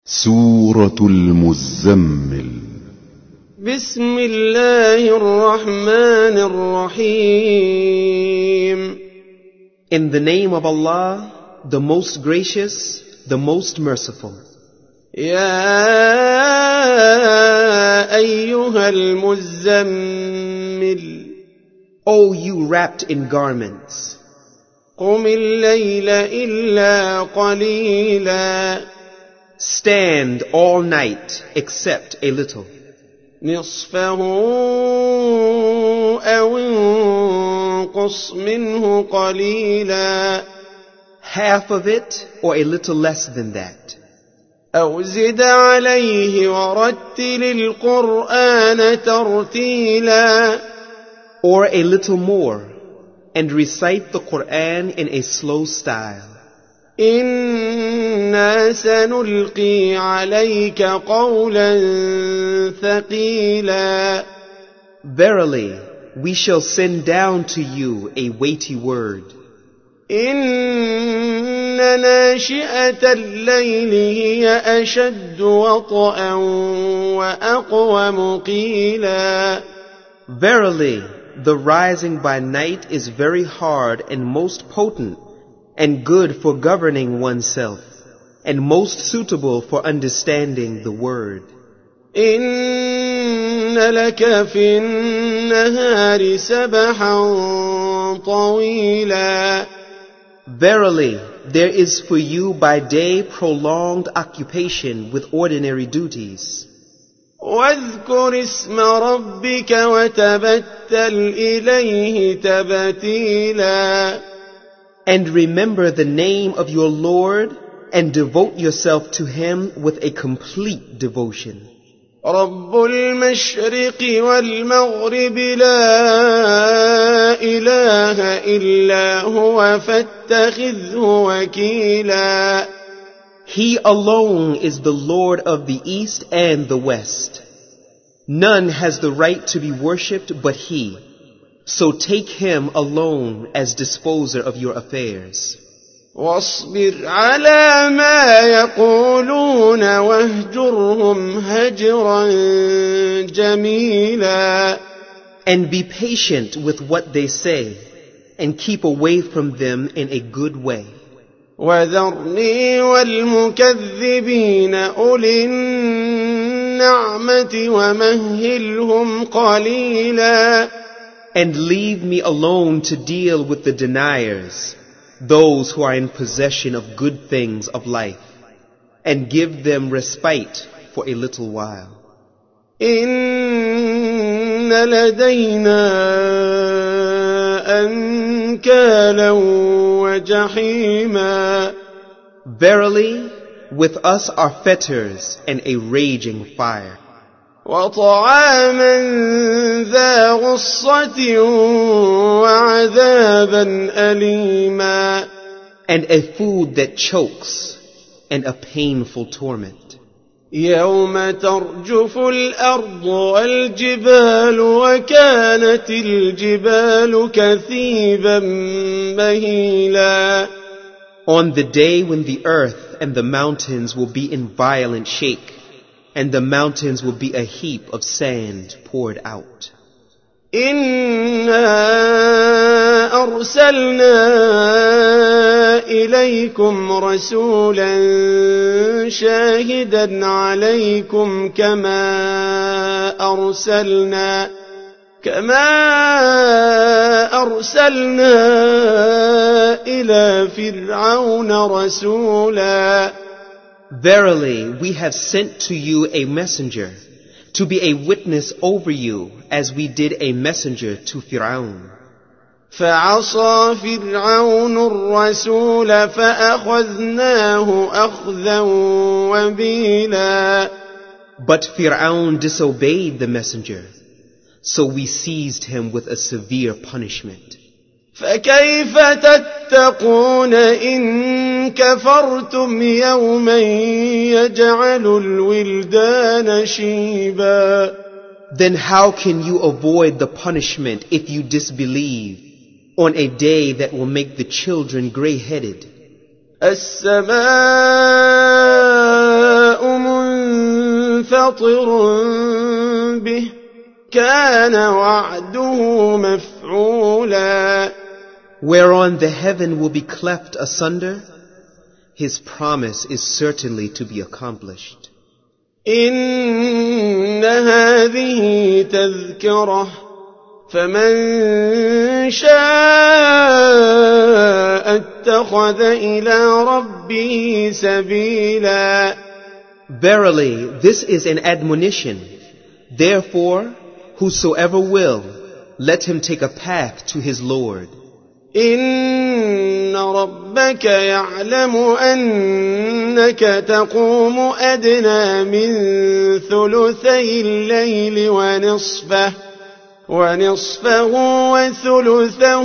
سورة المزمل. بسم الله الرحمن الرحيم. In the name of Allah, the most gracious, the most merciful. يا أيها المزمل. O you wrapped in garments, قم الليل إلا قليلا. stand all night except a little. نصفه أو انقص منه قليلا. Half of it or a little less than that. أو زد عليه ورتل القرآن ترتيلا. Or a little more, and recite the Quran in a slow style. إنا سنلقي عليك قولا ثقيلا. Verily, we shall send down to you a weighty word. إن ناشئة الليل هي أشد وطئا وأقوم قيلا. Verily, the rising by night is very hard and most potent, and good for governing oneself, and most suitable for understanding the word. إن لك في النهار سبحا طويلا. Verily, there is for you by day prolonged occupation with ordinary duties. واذكر اسم ربك وتبتل إليه تبتيلا. And remember the name of your Lord, and devote yourself to Him with a complete devotion. رب المشرق والمغرب لا إله إلا هو فاتخذه وكيلا. He alone is the Lord of the East and the West. None has the right to be worshipped but He. So take Him alone as disposer of your affairs. واصبر على ما يقولون واهجرهم هجرا جميلا. And be patient with what they say, and keep away from them in a good way. وذرني والمكذبين أولي النعمة ومهلهم قليلا. And leave me alone to deal with the deniers, those who are in possession of good things of life, and give them respite for a little while. إن لدينا أنكالا وجحيما. Verily, with us are fetters and a raging fire. وطعاما ذا غصة وعذابا أليما. And a food that chokes, and a painful torment. يوم ترجف الأرض والجبال وكانت الجبال كثيبا مهيلا. On the day when the earth and the mountains will be in violent shake, and the mountains will be a heap of sand poured out. إنا أرسلنا إليكم رسولا شاهدا عليكم كما أرسلنا إلى فرعون رسولا. Verily, we have sent to you a messenger, to be a witness over you, as we did a messenger to Fir'aun. فعصى فرعون الرسول فأخذناه أخذا وبيلا. But Fir'aun disobeyed the messenger, so we seized him with a severe punishment. فكيف تتقون إن كفرتم يوما يجعل الولدان شيبا. Then how can you avoid the punishment if you disbelieve on a day that will make the children gray-headed? السماء مستطر به كان وعده مفعولا. Whereon the heaven will be cleft asunder, his promise is certainly to be accomplished. إن هذه تذكرة فمن شاء اتخذ إلى ربه سبيلا. Verily, this is an admonition. Therefore, whosoever will, let him take a path to his Lord. إن ربك يعلم أنك تقوم أدنى من ثلثي الليل ونصفه وثلثه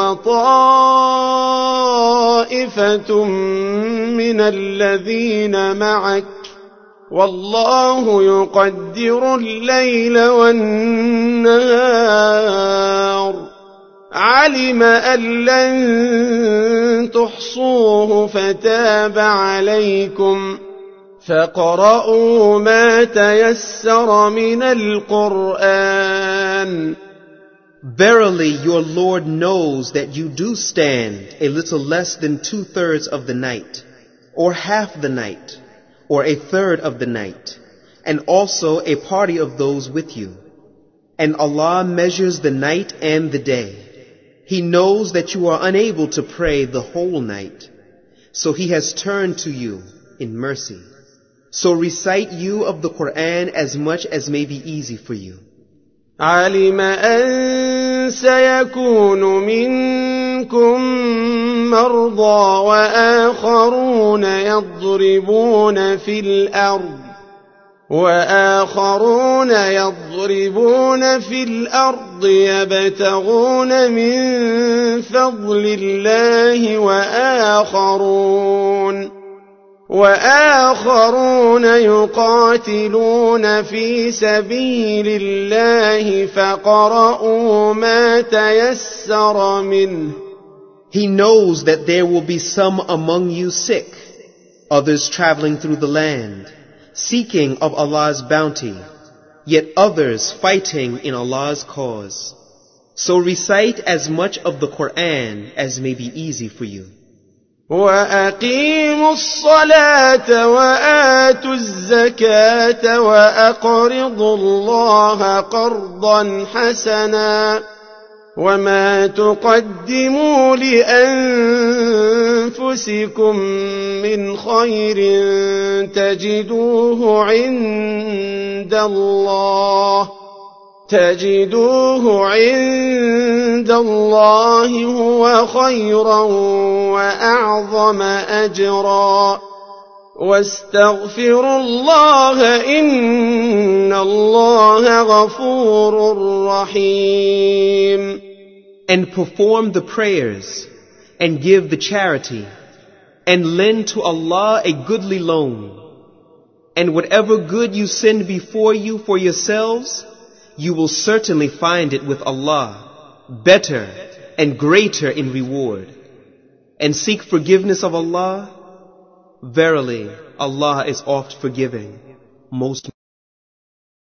وطائفة من الذين معك والله يقدر الليل والنهار علم أن لن تحصوه فتاب عليكم فاقرؤوا ما تيسر من القرآن. Verily, your Lord knows that you do stand a little less than 2/3 of the night, or half the night, or 1/3 of the night, and also a party of those with you. And Allah measures the night and the day. He knows that you are unable to pray the whole night, so He has turned to you in mercy. So recite you of the Quran as much as may be easy for you. علم أن سيكون منكم مرضى وآخرون يضربون في الأرض يبتغون من فضل الله وآخرون يقاتلون في سبيل الله فاقرؤوا ما تيسر منه. He knows that there will be some among you sick, others traveling through the land, seeking of Allah's bounty, yet others fighting in Allah's cause. So recite as much of the Quran as may be easy for you. وَأَقِيمُوا الصَّلَاةَ وَآتُوا الزَّكَاةَ وَأَقْرِضُوا اللَّهَ قَرْضًا حَسَنًا وَمَا تُقَدِّمُوا لِأَنفُسِكُم مِّنْ خَيْرٍ تَجِدُوهُ عند الله هو خيرا وأعظم أجرا واستغفروا الله إن الله غفور رحيم. And perform the prayers, and give the charity, and lend to Allah a goodly loan. And whatever good you send before you for yourselves, you will certainly find it with Allah, better and greater in reward. And seek forgiveness of Allah. Verily, Allah is oft forgiving, most